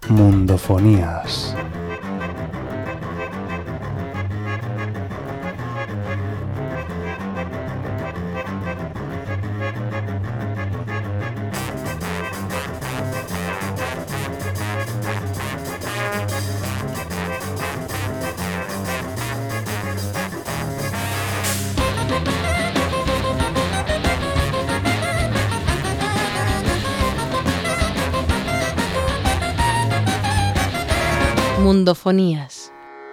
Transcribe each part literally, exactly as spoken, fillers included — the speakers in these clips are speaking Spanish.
Mundofonías. Mundofonías.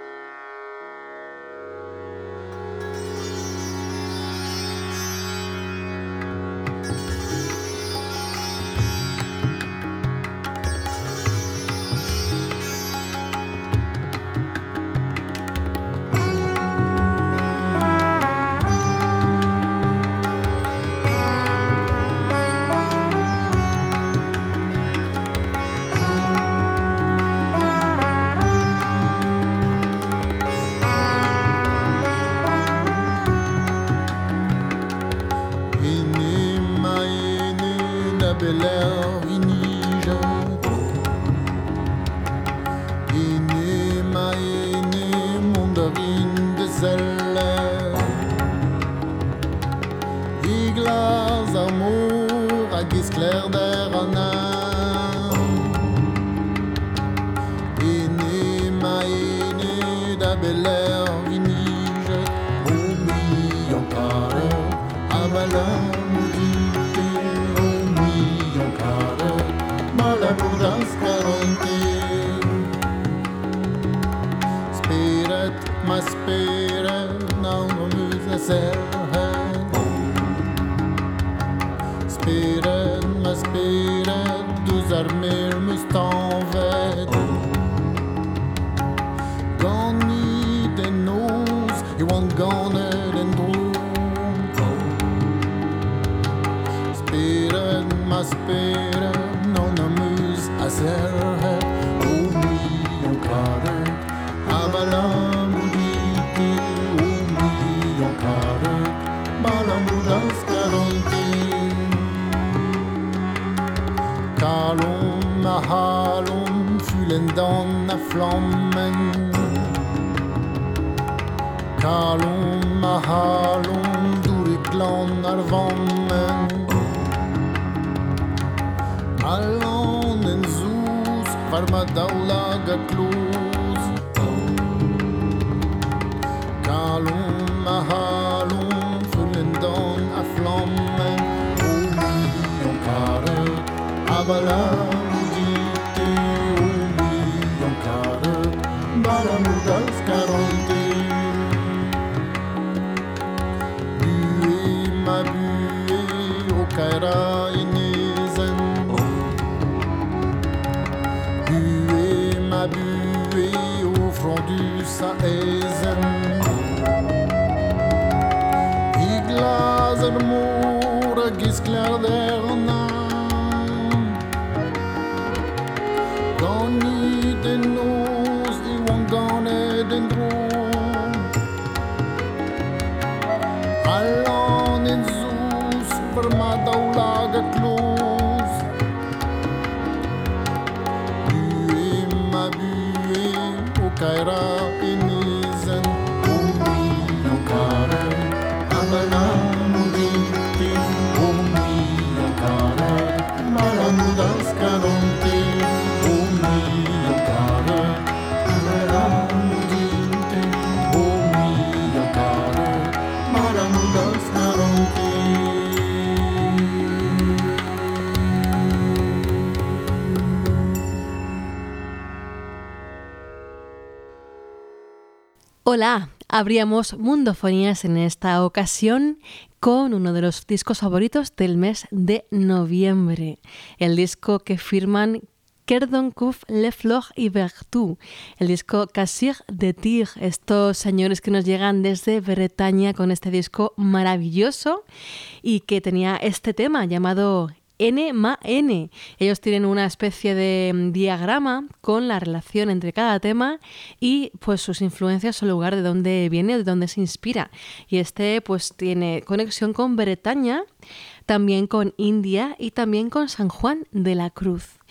Hola, abríamos Mundofonías en esta ocasión con uno de los discos favoritos del mes de noviembre, el disco que firman Kerdonkouf, Le Fleur y Vertu, el disco Cassir de Tir, estos señores que nos llegan desde Bretaña con este disco maravilloso y que tenía este tema llamado N más N. Ellos tienen una especie de diagrama con la relación entre cada tema y pues sus influencias o el lugar de donde viene o de donde se inspira. Y este pues tiene conexión con Bretaña, también con India y también con San Juan de la Cruz.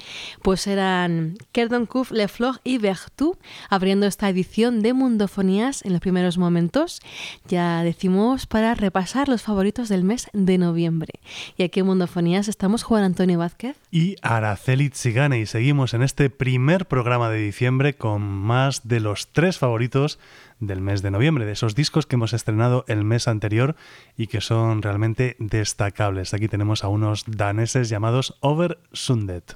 Pues eran Kerdoncouf, Le Fleur y Vertu, abriendo esta edición de Mundofonías en los primeros momentos. Ya decimos para repasar los favoritos del mes de noviembre. Y aquí en Mundofonías estamos Juan Antonio Vázquez y Araceli Tsigane, y seguimos en este primer programa de diciembre con más de los tres favoritos del mes de noviembre, de esos discos que hemos estrenado el mes anterior y que son realmente destacables. Aquí tenemos a unos daneses llamados Oversundet.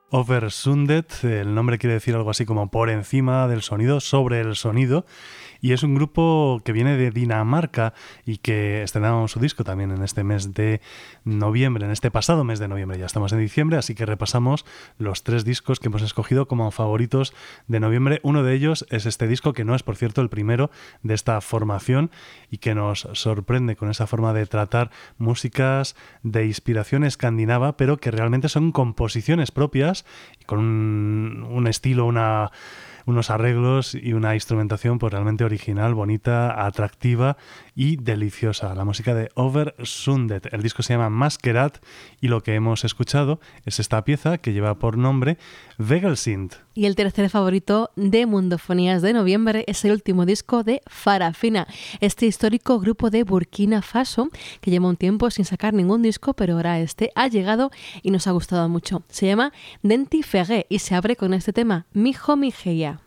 Oversundet. El nombre quiere decir algo así como por encima del sonido, sobre el sonido. Y es un grupo que viene de Dinamarca y que estrenamos su disco también en este mes de noviembre, en este pasado mes de noviembre. Ya estamos en diciembre, así que repasamos los tres discos que hemos escogido como favoritos de noviembre. Uno de ellos es este disco, que no es, por cierto, el primero de esta formación y que nos sorprende con esa forma de tratar músicas de inspiración escandinava, pero que realmente son composiciones propias y con un, un estilo, una... unos arreglos y una instrumentación pues realmente original, bonita, atractiva y deliciosa. La música de Oversundet. El disco se llama Masquerade y lo que hemos escuchado es esta pieza que lleva por nombre Vegelsind. Y el tercer favorito de Mundofonías de noviembre es el último disco de Farafina, este histórico grupo de Burkina Faso que lleva un tiempo sin sacar ningún disco, pero ahora este ha llegado y nos ha gustado mucho. Se llama Denti Ferré y se abre con este tema, Mijo Mijeya.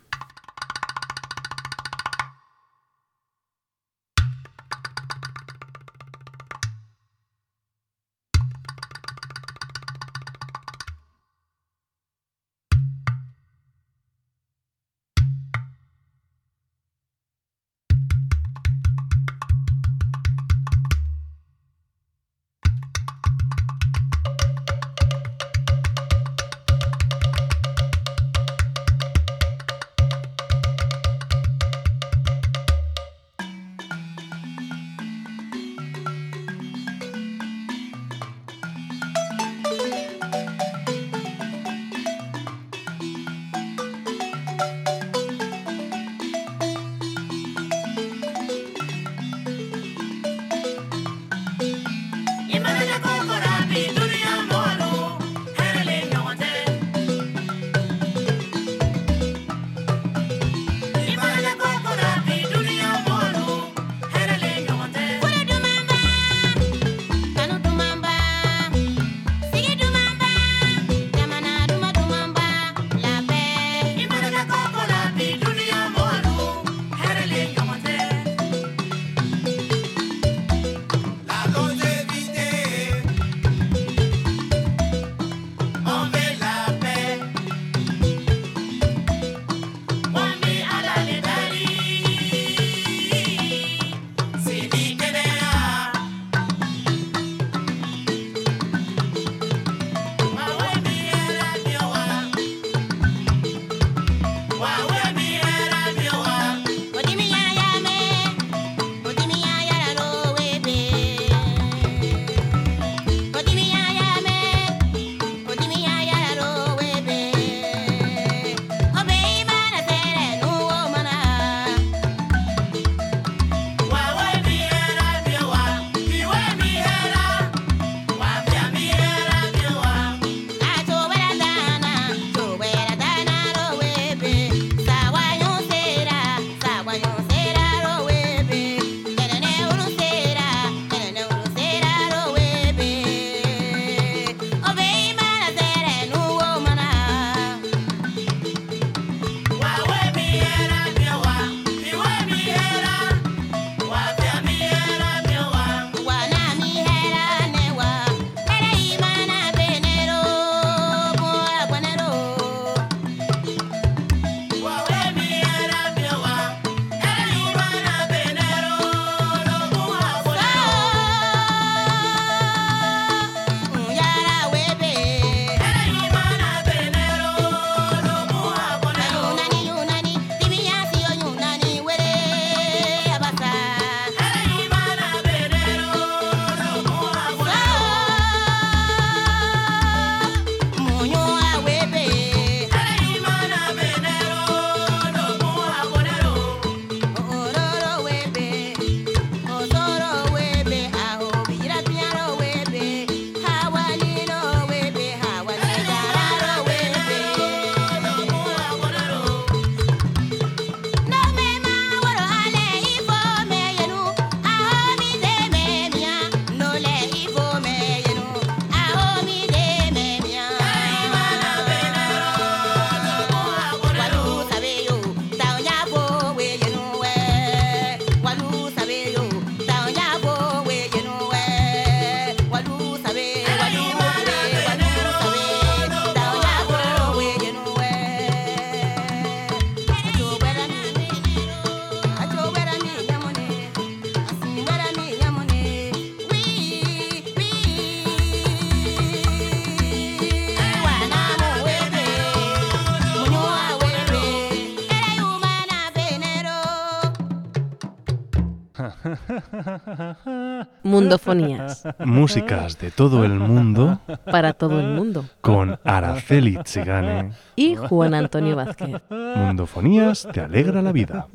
Mundofonías. Músicas de todo el mundo. Para todo el mundo. Con Araceli Tsigane. Y Juan Antonio Vázquez. Mundofonías te alegra la vida.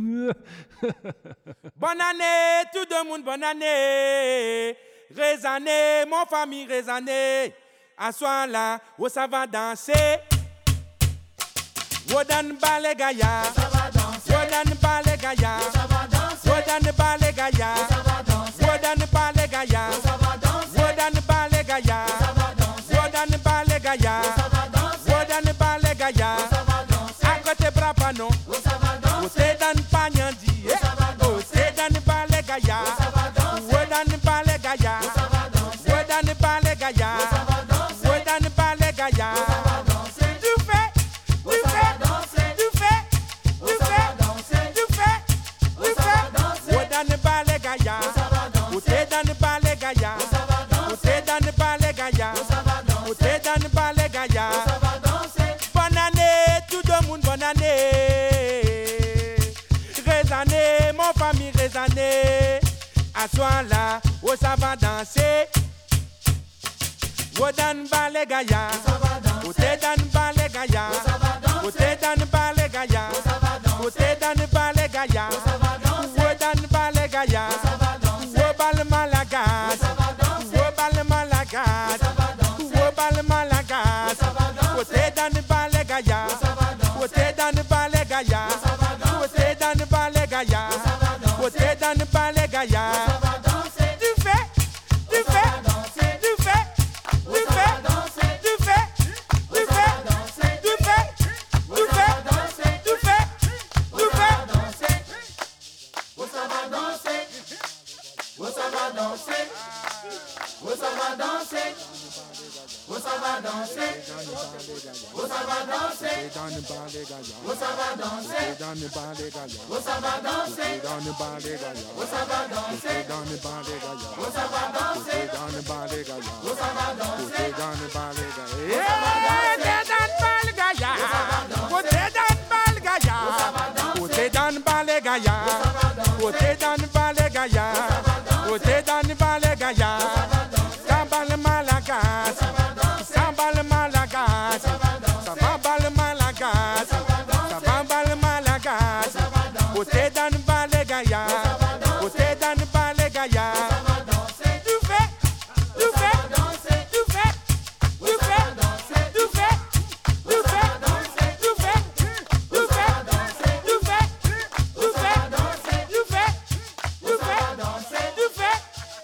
Bonne année, tout le monde, bonne année. Raisonnez, mon famille, raisonnez. À soir là, où ça va danser. Wodan balegaya. Wodan balegaya. Wodan balegaya. Wodan balegaya. Wodan balegaya. Wodan balegaya. Wodan balegaya. À côté brapano. Você dan panyandi. Você dan balegaya. Wodan balegaya. Wodan balegaya. Wodan balegaya. Du fait, du fait, du fait, du fait, du fait, du fait. Wodan balegaya. Você dan balegaya. Você dan balegaya. Você dan balegaya. Bonne année, tout le monde, bonne année. Raisonnez, mon famille, raisonnez. À soir là, où ça va danser. Wodan balegaya. Wote dan balegaya. Wote dan balegaya. Wote dan balegaya. Wodan balegaya. Wobal malagas. Wobal malagas. Wobal malagas. Wote dan balegaya. Wote dan balegaya. Wote dan balegaya. Wote dan balegaya. Du fait, du fait, du fait, du fait, du fait, du fait, du fait, du fait, du fait, du fait. Où ça va danser? Où ça va danser? Où ça va danser? Où ça va danser? Où ça va danser? Où ça va danser? Où ça va danser? Où ça va danser? Où ça va danser? Où ça va danser? Wote dan balegaya. Wote dan balegaya. Wote dan balegaya. Wote dan balegaya. Wote dan balegaya. Sambal malagas. Sambal malagas. Sambal malagas. Sambal malagas. Wote dan balegaya. Wote dan balegaya. Du fait, du fait, du fait, du fait, du fait, du fait, du fait, du fait, du fait, du fait, du fait, du fait, du fait, du fait,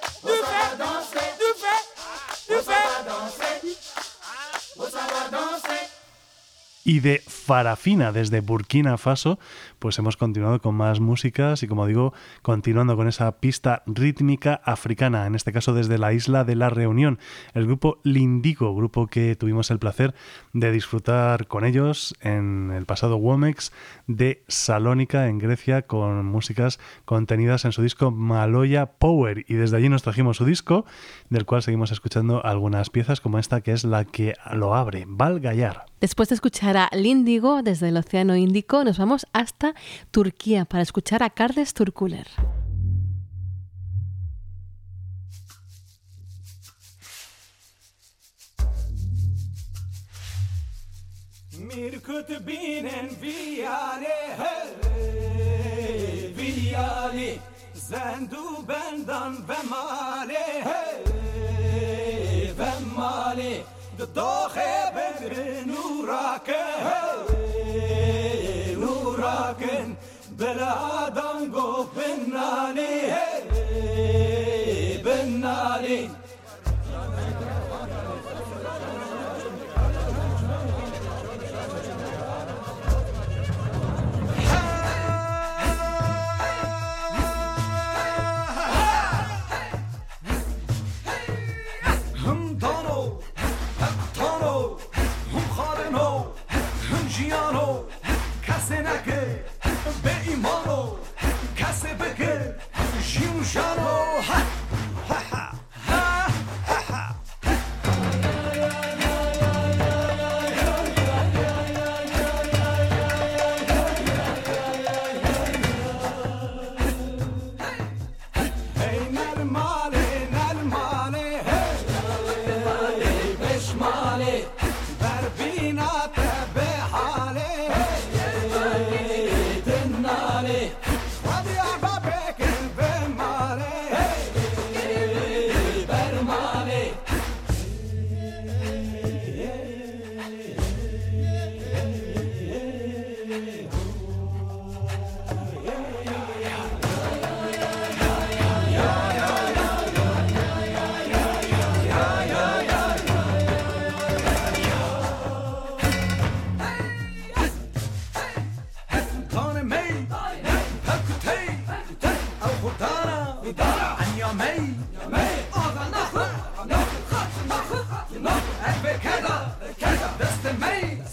du fait, du fait. Où ça va danser? Y de Farafina desde Burkina Faso, pues hemos continuado con más músicas y, como digo, continuando con esa pista rítmica africana, en este caso desde la isla de la Reunión, el grupo Lindigo, grupo que tuvimos el placer de disfrutar con ellos en el pasado Womex de Salónica, en Grecia, con músicas contenidas en su disco Maloya Power, y desde allí nos trajimos su disco, del cual seguimos escuchando algunas piezas como esta, que es la que lo abre, Balgayar. Después de escuchar a Lindigo desde el Océano Índico, nos vamos hasta Turquía para escuchar a Kardeş Turkuler. Mirkut binen viyale hey viyale zendu bendan ve male hey ve male dohe bedre nurake hey nuraken beladan go benali hey benali.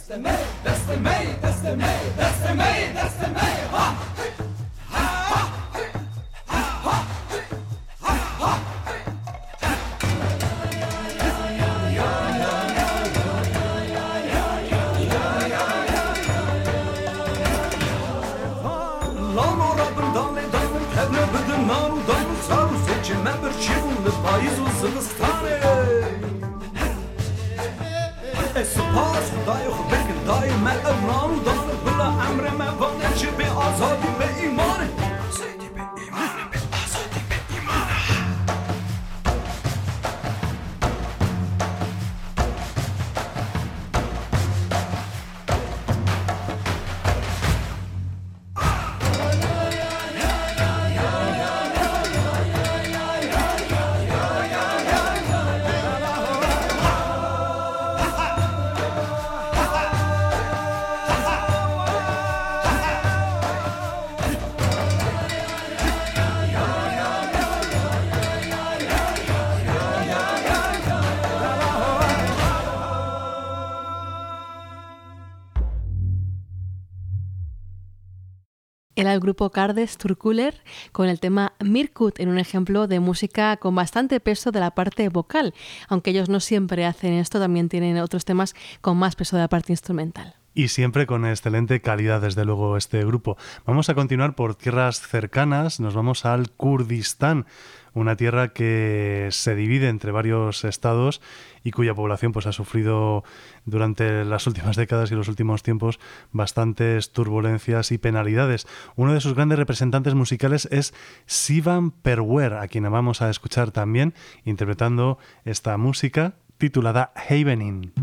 دست می دست می دست می دست می دست می ها سپاس خدای خود که دایم امران و دانه بلا امر موانه چه به آزادی به ایمانه آزادی به ایمانه به آزادی به ایمانه Era el grupo Kardes Turkuler con el tema Mirkut, en un ejemplo de música con bastante peso de la parte vocal. Aunque ellos no siempre hacen esto, también tienen otros temas con más peso de la parte instrumental. Y siempre con excelente calidad, desde luego, este grupo. Vamos a continuar por tierras cercanas, nos vamos al Kurdistán, una tierra que se divide entre varios estados y cuya población pues, ha sufrido durante las últimas décadas y los últimos tiempos bastantes turbulencias y penalidades. Uno de sus grandes representantes musicales es Sivan Perwer, a quien vamos a escuchar también interpretando esta música titulada Havening.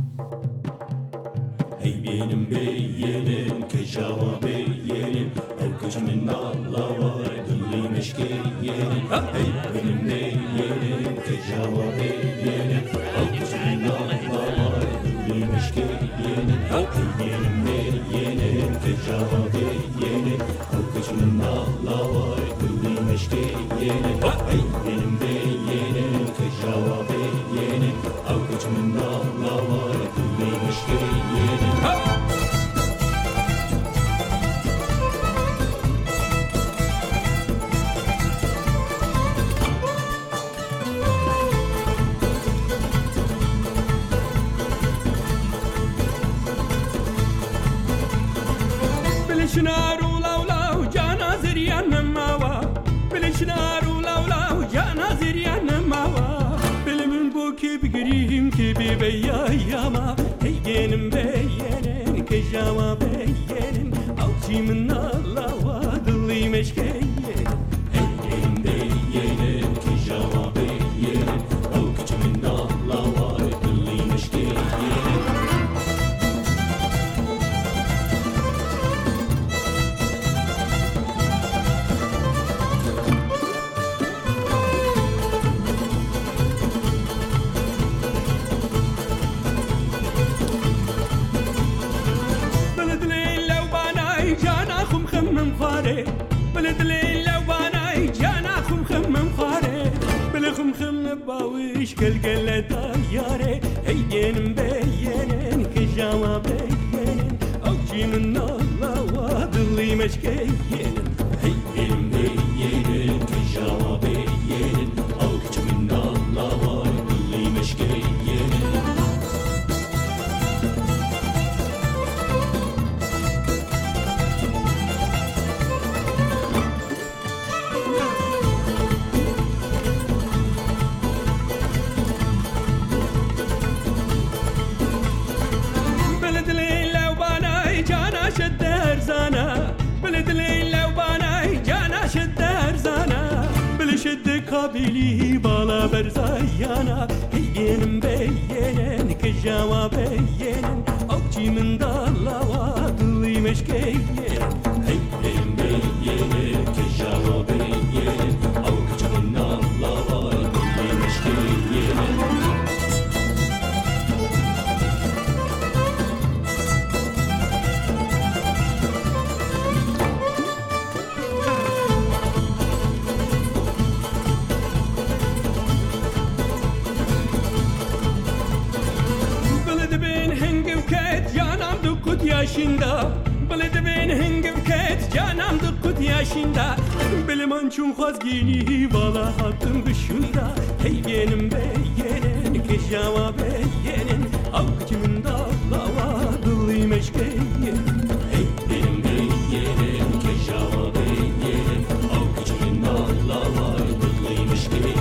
Hey benim beyenim keşava beyenim el kuşmin Allah var dilli meşkeyenim hey benim beyenim keşava beyenim el kuşmin Allah var dilli meşkeyenim hey benim beyenim keşava beyenim el kuşmin Allah var dilli meşkeyenim hey benim beyenim keşava beyenim el kuşmin Allah var dilli meşkeyenim بلشنارو لو لو جانا زريان ماوا بلشنارو لو لو جانا زريان ماوا بلمن بوكي بقريم كي بيبيا ياما هيجينم بيينن كجاوا بيينن اوتي من الله وادلي مشكيين هيجينم بيينن كجاوا بيينن اوتي من الله وادلي مشكيين بلد ليل لو باناي جانا خم خم مخاري بل خم خم باويش كل كل داياري هيين مبين كجاوا بين او جي من الله وادلي مشكين هيين مبين كجاوا بين او جي من الله وادلي مشكين بلد ليلة وباناي جانا شد هرزانا بلشد قابلي بالا برزايانا هيين مبينن كجاوا بينن اوجي من دالا وادلي مشكيين هيين مبينن كجاوا بينن اوجي من دالا وادلي مشكيين بلد بين هنگ و کت جانم دو kut yaşında Bile de ben hengim ket canam da kut yaşında Bileman çun khaz gini vala hattım kışında Hey benim beyenin ki cevap beyenin Avkımın dağlava dılıyım eşkeyin Hey benim beyenin ki cevap beyenin Avkımın dağlava dılıyım eşkeyin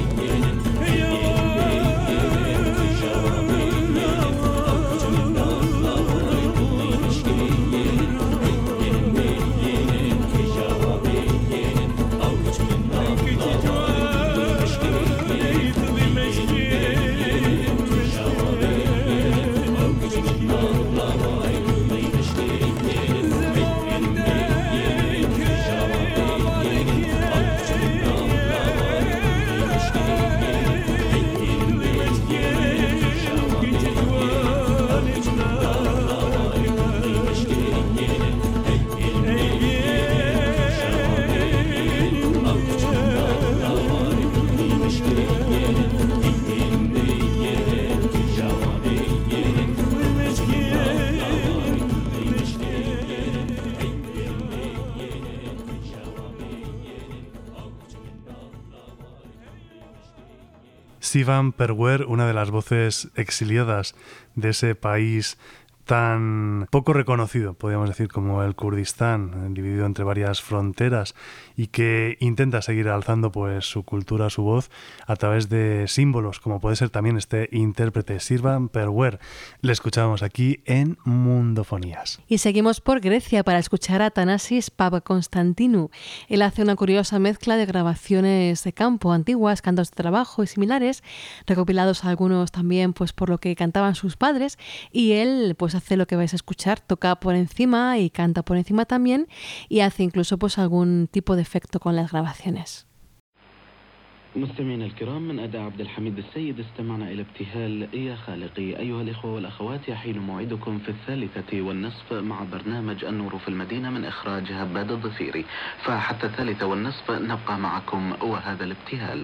Sivan Perwer, una de las voces exiliadas de ese país tan poco reconocido, podríamos decir, como el Kurdistán, dividido entre varias fronteras, y que intenta seguir alzando pues su cultura, su voz, a través de símbolos, como puede ser también este intérprete, Sivan Perwer. Le escuchamos aquí en Mundofonías. Y seguimos por Grecia para escuchar a Thanasis Papakonstantinou. Él hace una curiosa mezcla de grabaciones de campo antiguas, cantos de trabajo y similares, recopilados algunos también pues por lo que cantaban sus padres, y él pues hace lo que vais a escuchar, toca por encima y canta por encima también, y hace incluso pues algún tipo de efecto con las grabaciones. مستمعينا الكرام، من أداء عبد الحميد السيد استمعنا إلى ابتهال يا خالقي. أيها الإخوة والأخوات، يحين موعدكم في الثالثة والنصف مع برنامج النور في المدينة من إخراج هباد الضفيري، فحتى الثالثة والنصف نبقى معكم وهذا الابتهال.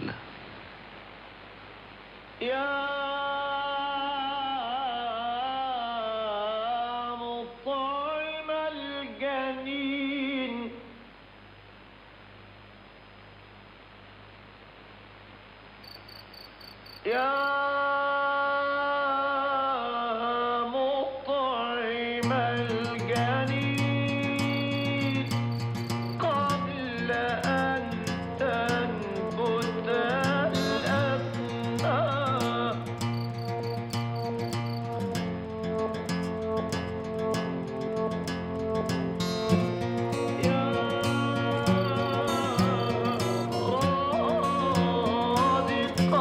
يا مطعم الجنين يا مطعم الجنين قبل أن تنبت الأبناء يا رازق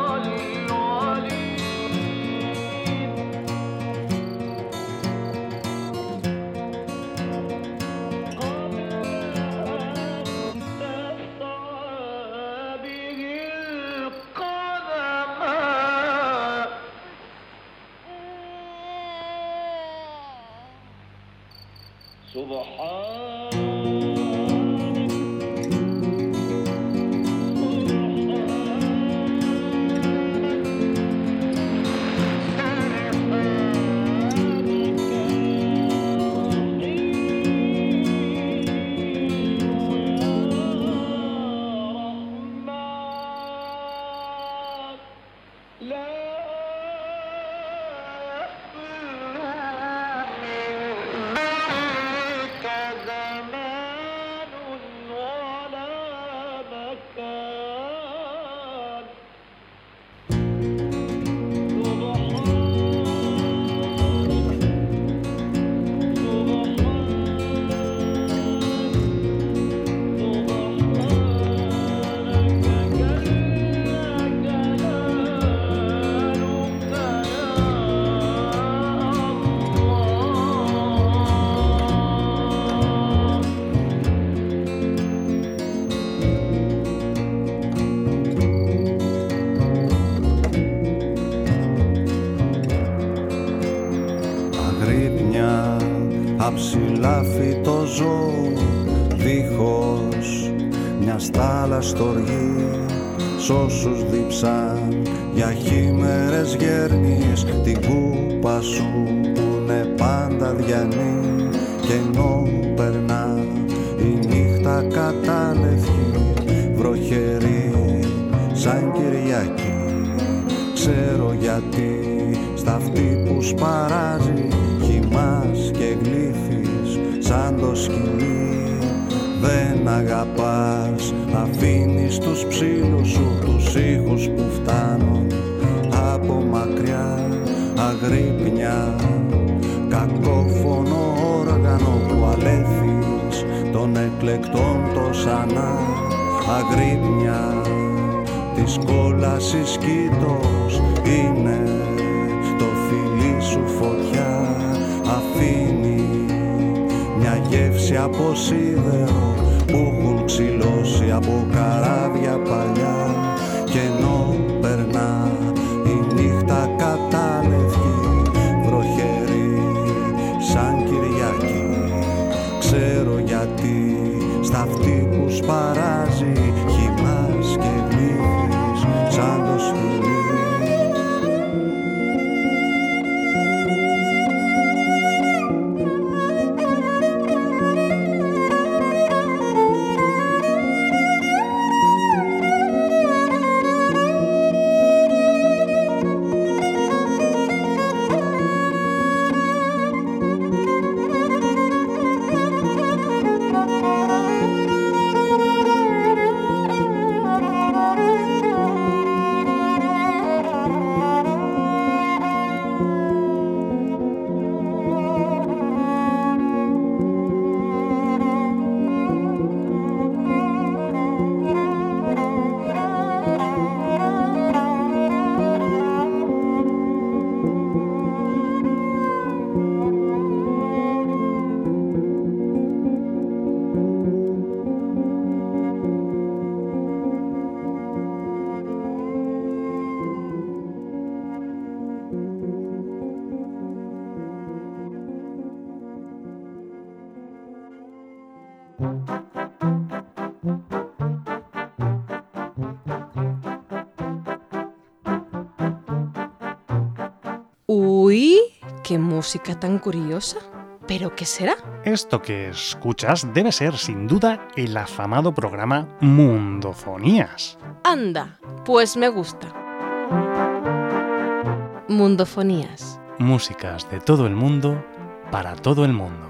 αψηλάφιτο ζώο δίχως μια στάλα στοργή σ' όσους δίψαν για χήμερες γέρνεις την κούπα σου που είναι πάντα διανή και ενώ περνά η νύχτα κατάλευκη, βροχερή σαν Κυριακή. Ξέρω γιατί στα αυτή που σπαράζει χυμάς και γλύφεις σαν το σκυλί. Δεν αγαπάς, αφήνεις τους ψήλους σου τους ήχους που φτάνουν από μακριά. Αγρύπνια, κακόφωνο όργανο που αλέθεις των εκλεκτών το σανά. Αγρύπνια της κόλασης κήτος είναι το φιλί σου φωτιά. Αφήνει μια γεύση από σίδερο που έχουν ξυλώσει από καράβια παλιά. Και ενώ περνά η νύχτα κατάλευκη, βροχερή σαν Κυριακή, ξέρω γιατί στα αυτή που σπαράζει χυμάς και γλύφεις σαν το σκυλί. Uy, qué música tan curiosa. ¿Pero qué será? Esto que escuchas debe ser sin duda el afamado programa Mundofonías. Anda, pues me gusta. Mundofonías. Músicas de todo el mundo para todo el mundo.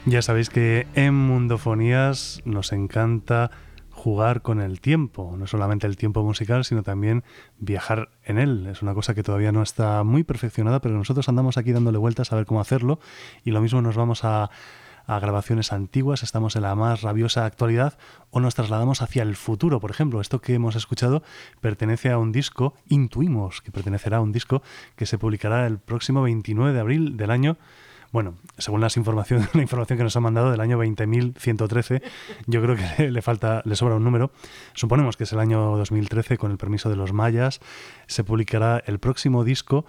Ya sabéis que en Mundofonías nos encanta jugar con el tiempo, no solamente el tiempo musical, sino también viajar en él. Es una cosa que todavía no está muy perfeccionada, pero nosotros andamos aquí dándole vueltas a ver cómo hacerlo, y lo mismo nos vamos a, a grabaciones antiguas, estamos en la más rabiosa actualidad, o nos trasladamos hacia el futuro. Por ejemplo, esto que hemos escuchado pertenece a un disco, intuimos que pertenecerá a un disco que se publicará el próximo veintinueve de abril del año. Bueno, según las informaciones, la información que nos han mandado del año veinte mil ciento trece, yo creo que le falta, le sobra un número. Suponemos que es el año dos mil trece, con el permiso de los mayas. Se publicará el próximo disco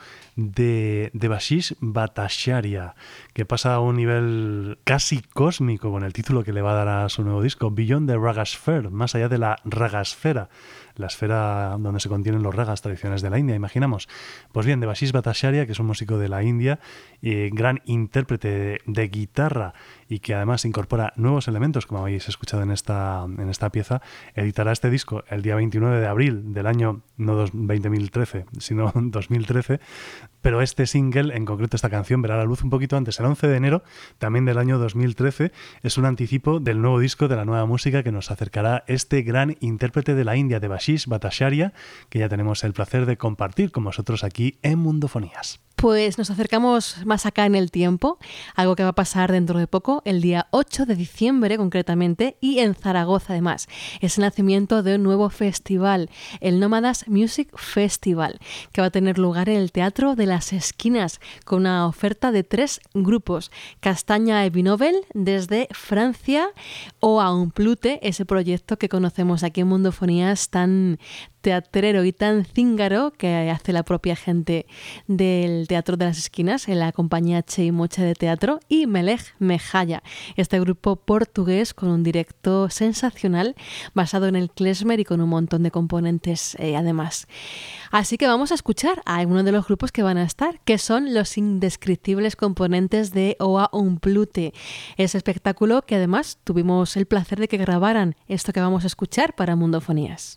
de Devashish Bhattacharya, que pasa a un nivel casi cósmico con el título que le va a dar a su nuevo disco, Beyond the Raga Sphere, más allá de la ragasfera, la esfera donde se contienen los ragas tradicionales de la India, imaginamos. Pues bien, Devashish Bhattacharya, que es un músico de la India, eh, gran intérprete de, de guitarra, y que además incorpora nuevos elementos, como habéis escuchado en esta, en esta pieza, editará este disco el día veintinueve de abril del año, no veinte mil trece, sino dos mil trece, pero este single, en concreto esta canción, verá la luz un poquito antes, el once de enero, también del año dos mil trece. Es un anticipo del nuevo disco, de la nueva música que nos acercará este gran intérprete de la India, Devashish Bhattacharya, que ya tenemos el placer de compartir con vosotros aquí en Mundofonías. Pues nos acercamos más acá en el tiempo, algo que va a pasar dentro de poco, el día ocho de diciembre concretamente, y en Zaragoza además. Es el nacimiento de un nuevo festival, el Nómadas Music Festival, que va a tener lugar en el Teatro de las Esquinas, con una oferta de tres grupos: Castaña e Vinobel desde Francia, o Aumplute, ese proyecto que conocemos aquí en Mundofonías tan teatrero y tan cíngaro que hace la propia gente del Teatro de las Esquinas, en la compañía Che y Moche de Teatro, y Melech Mejaya, este grupo portugués con un directo sensacional basado en el klezmer y con un montón de componentes eh, además. Así que vamos a escuchar a uno de los grupos que van a estar, que son los indescriptibles componentes de Oa Umplute, ese espectáculo que además tuvimos el placer de que grabaran esto que vamos a escuchar para Mundofonías.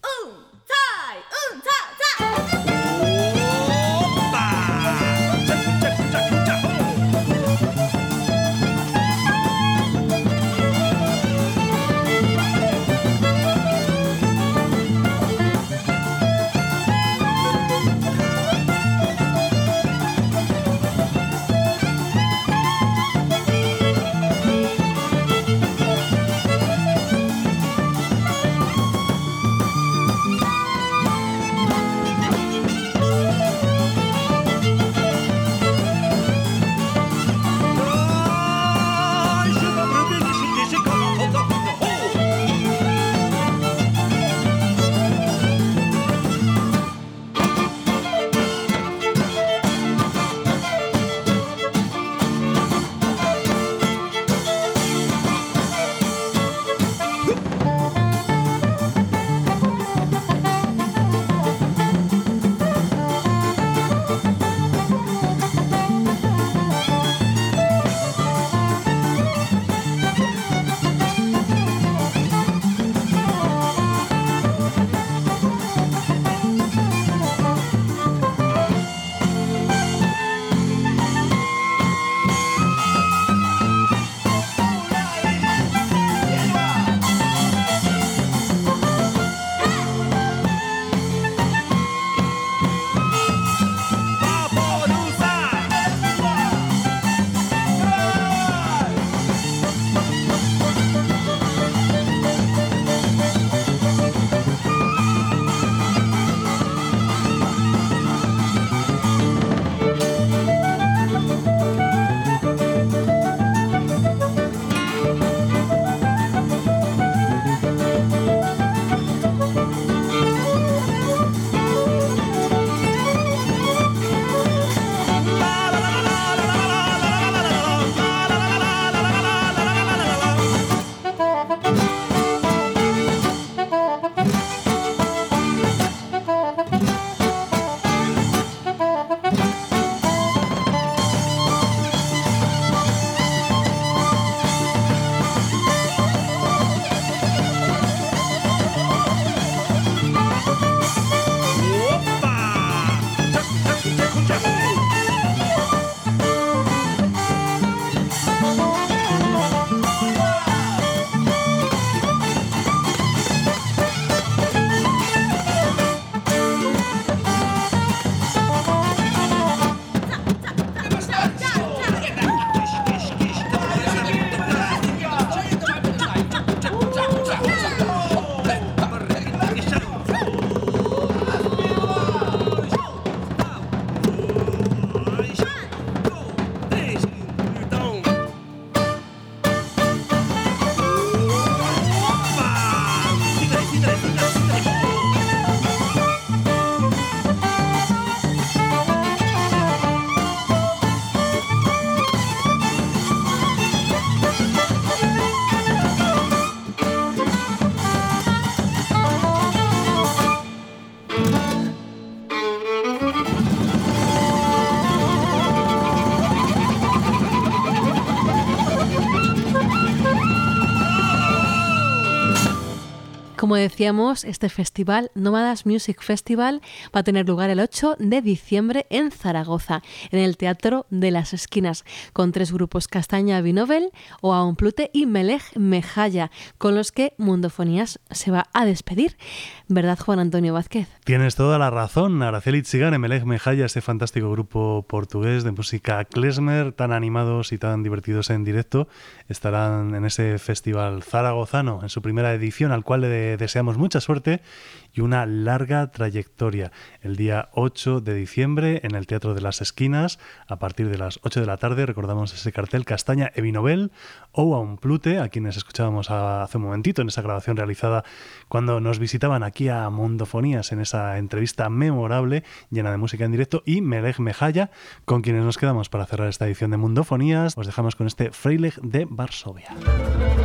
Como decíamos, este festival, Nómadas Music Festival, va a tener lugar el ocho de diciembre en Zaragoza, en el Teatro de las Esquinas, con tres grupos: Castaña Binovel, Oaum Plute y Melech Mejaya, con los que Mundofonías se va a despedir. ¿Verdad, Juan Antonio Vázquez? Tienes toda la razón. Araceli Txigane, Melech Mejaya, este fantástico grupo portugués de música klezmer, tan animados y tan divertidos en directo, estarán en ese festival zaragozano, en su primera edición, al cual le deseamos mucha suerte y una larga trayectoria. El día ocho de diciembre en el Teatro de las Esquinas, a partir de las ocho de la tarde, recordamos ese cartel: Castaña e Binovel, Oaum Plute, a quienes escuchábamos hace un momentito en esa grabación realizada cuando nos visitaban aquí a Mundofonías en esa entrevista memorable llena de música en directo, y Melech Mejaya, con quienes nos quedamos para cerrar esta edición de Mundofonías. Os dejamos con este Freilich de Varsovia.